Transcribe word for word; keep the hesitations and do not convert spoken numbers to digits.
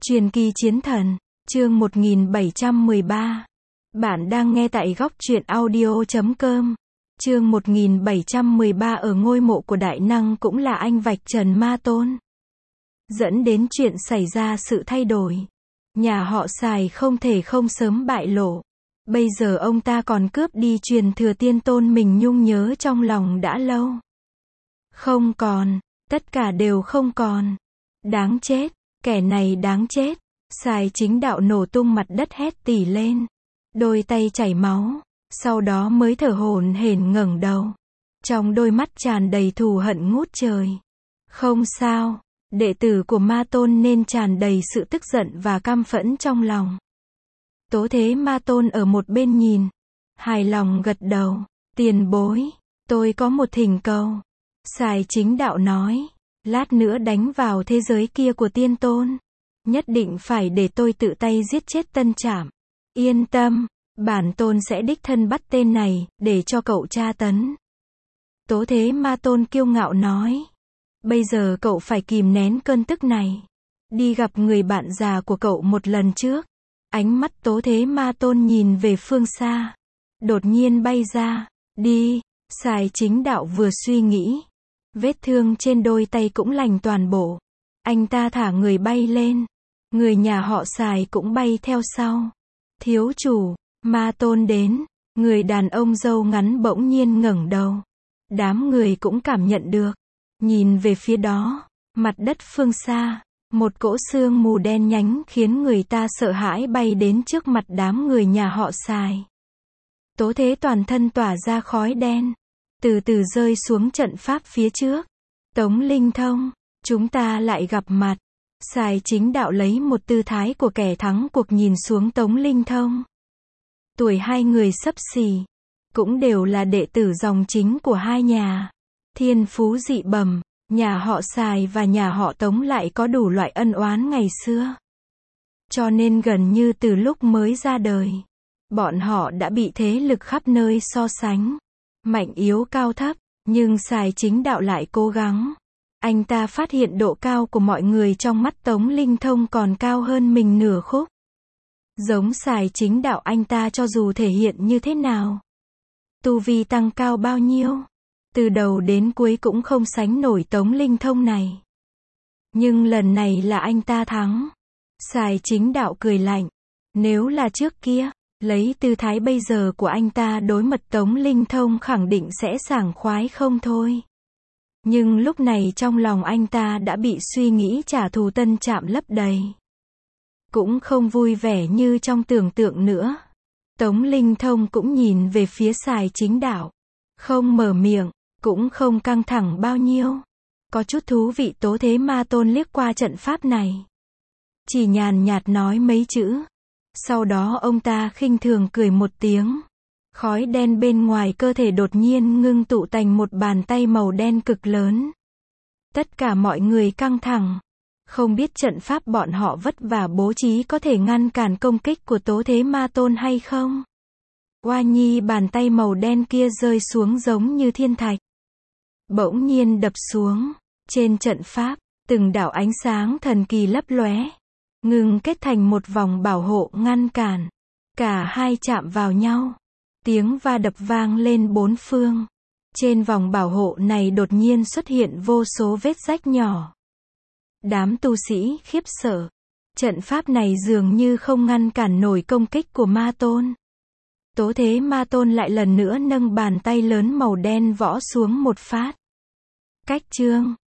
Truyền kỳ chiến thần, chương một nghìn bảy trăm mười ba. Bạn đang nghe tại góc truyện audio chấm com. Chương một nghìn bảy trăm mười ba ở ngôi mộ của đại năng cũng là anh vạch trần ma tôn. Dẫn đến chuyện xảy ra sự thay đổi. Nhà họ Sài không thể không sớm bại lộ. Bây giờ ông ta còn cướp đi truyền thừa tiên tôn mình nhung nhớ trong lòng đã lâu. Không còn, tất cả đều không còn. Đáng chết, kẻ này đáng chết. Sài Chính Đạo nổ tung mặt đất hét tỉ lên. Đôi tay chảy máu, sau đó mới thở hổn hển ngẩng đầu. Trong đôi mắt tràn đầy thù hận ngút trời. Không sao, đệ tử của ma tôn nên tràn đầy sự tức giận và căm phẫn trong lòng. Tố Thế Ma Tôn ở một bên nhìn, hài lòng gật đầu. Tiền bối, tôi có một thỉnh cầu. Sài Chính Đạo nói, lát nữa đánh vào thế giới kia của tiên tôn, nhất định phải để tôi tự tay giết chết Tân Trảm. Yên tâm, bản tôn sẽ đích thân bắt tên này, để cho cậu tra tấn. Tố Thế Ma Tôn kiêu ngạo nói, bây giờ cậu phải kìm nén cơn tức này. Đi gặp người bạn già của cậu một lần trước. Ánh mắt Tố Thế Ma Tôn nhìn về phương xa. Đột nhiên bay ra. Đi. Sài Chính Đạo vừa suy nghĩ. Vết thương trên đôi tay cũng lành toàn bộ. Anh ta thả người bay lên. Người nhà họ Sài cũng bay theo sau. Thiếu chủ, Ma Tôn đến. Người đàn ông râu ngắn bỗng nhiên ngẩng đầu. Đám người cũng cảm nhận được. Nhìn về phía đó. Mặt đất phương xa. Một cỗ sương mù đen nhánh khiến người ta sợ hãi bay đến trước mặt đám người nhà họ Sài. Tố Thế toàn thân tỏa ra khói đen. Từ từ rơi xuống trận pháp phía trước. Tống Linh Thông, chúng ta lại gặp mặt. Sài Chính Đạo lấy một tư thái của kẻ thắng cuộc nhìn xuống Tống Linh Thông. Tuổi hai người xấp xỉ. Cũng đều là đệ tử dòng chính của hai nhà. Thiên phú dị bẩm. Nhà họ Sài và nhà họ Tống lại có đủ loại ân oán ngày xưa. Cho nên gần như từ lúc mới ra đời, bọn họ đã bị thế lực khắp nơi so sánh. Mạnh yếu cao thấp, nhưng Sài Chính Đạo lại cố gắng. Anh ta phát hiện độ cao của mọi người trong mắt Tống Linh Thông còn cao hơn mình nửa khúc. Giống Sài Chính Đạo anh ta cho dù thể hiện như thế nào, tu vi tăng cao bao nhiêu, từ đầu đến cuối cũng không sánh nổi Tống Linh Thông này. Nhưng lần này là anh ta thắng. Sài Chính Đạo cười lạnh. Nếu là trước kia, lấy tư thái bây giờ của anh ta đối mặt Tống Linh Thông khẳng định sẽ sảng khoái không thôi. Nhưng lúc này trong lòng anh ta đã bị suy nghĩ trả thù Tân Trảm lấp đầy. Cũng không vui vẻ như trong tưởng tượng nữa. Tống Linh Thông cũng nhìn về phía Sài Chính Đạo. Không mở miệng. Cũng không căng thẳng bao nhiêu. Có chút thú vị. Tố Thế Ma Tôn liếc qua trận pháp này. Chỉ nhàn nhạt nói mấy chữ. Sau đó ông ta khinh thường cười một tiếng. Khói đen bên ngoài cơ thể đột nhiên ngưng tụ thành một bàn tay màu đen cực lớn. Tất cả mọi người căng thẳng. Không biết trận pháp bọn họ vất vả bố trí có thể ngăn cản công kích của Tố Thế Ma Tôn hay không. Oa nhi bàn tay màu đen kia rơi xuống giống như thiên thạch. Bỗng nhiên đập xuống. Trên trận pháp, từng đạo ánh sáng thần kỳ lấp lóe. Ngừng kết thành một vòng bảo hộ ngăn cản. Cả hai chạm vào nhau. Tiếng va đập vang lên bốn phương. Trên vòng bảo hộ này đột nhiên xuất hiện vô số vết rách nhỏ. Đám tu sĩ khiếp sợ. Trận pháp này dường như không ngăn cản nổi công kích của Ma Tôn. Tố Thế Ma Tôn lại lần nữa nâng bàn tay lớn màu đen võ xuống một phát. Cách chương.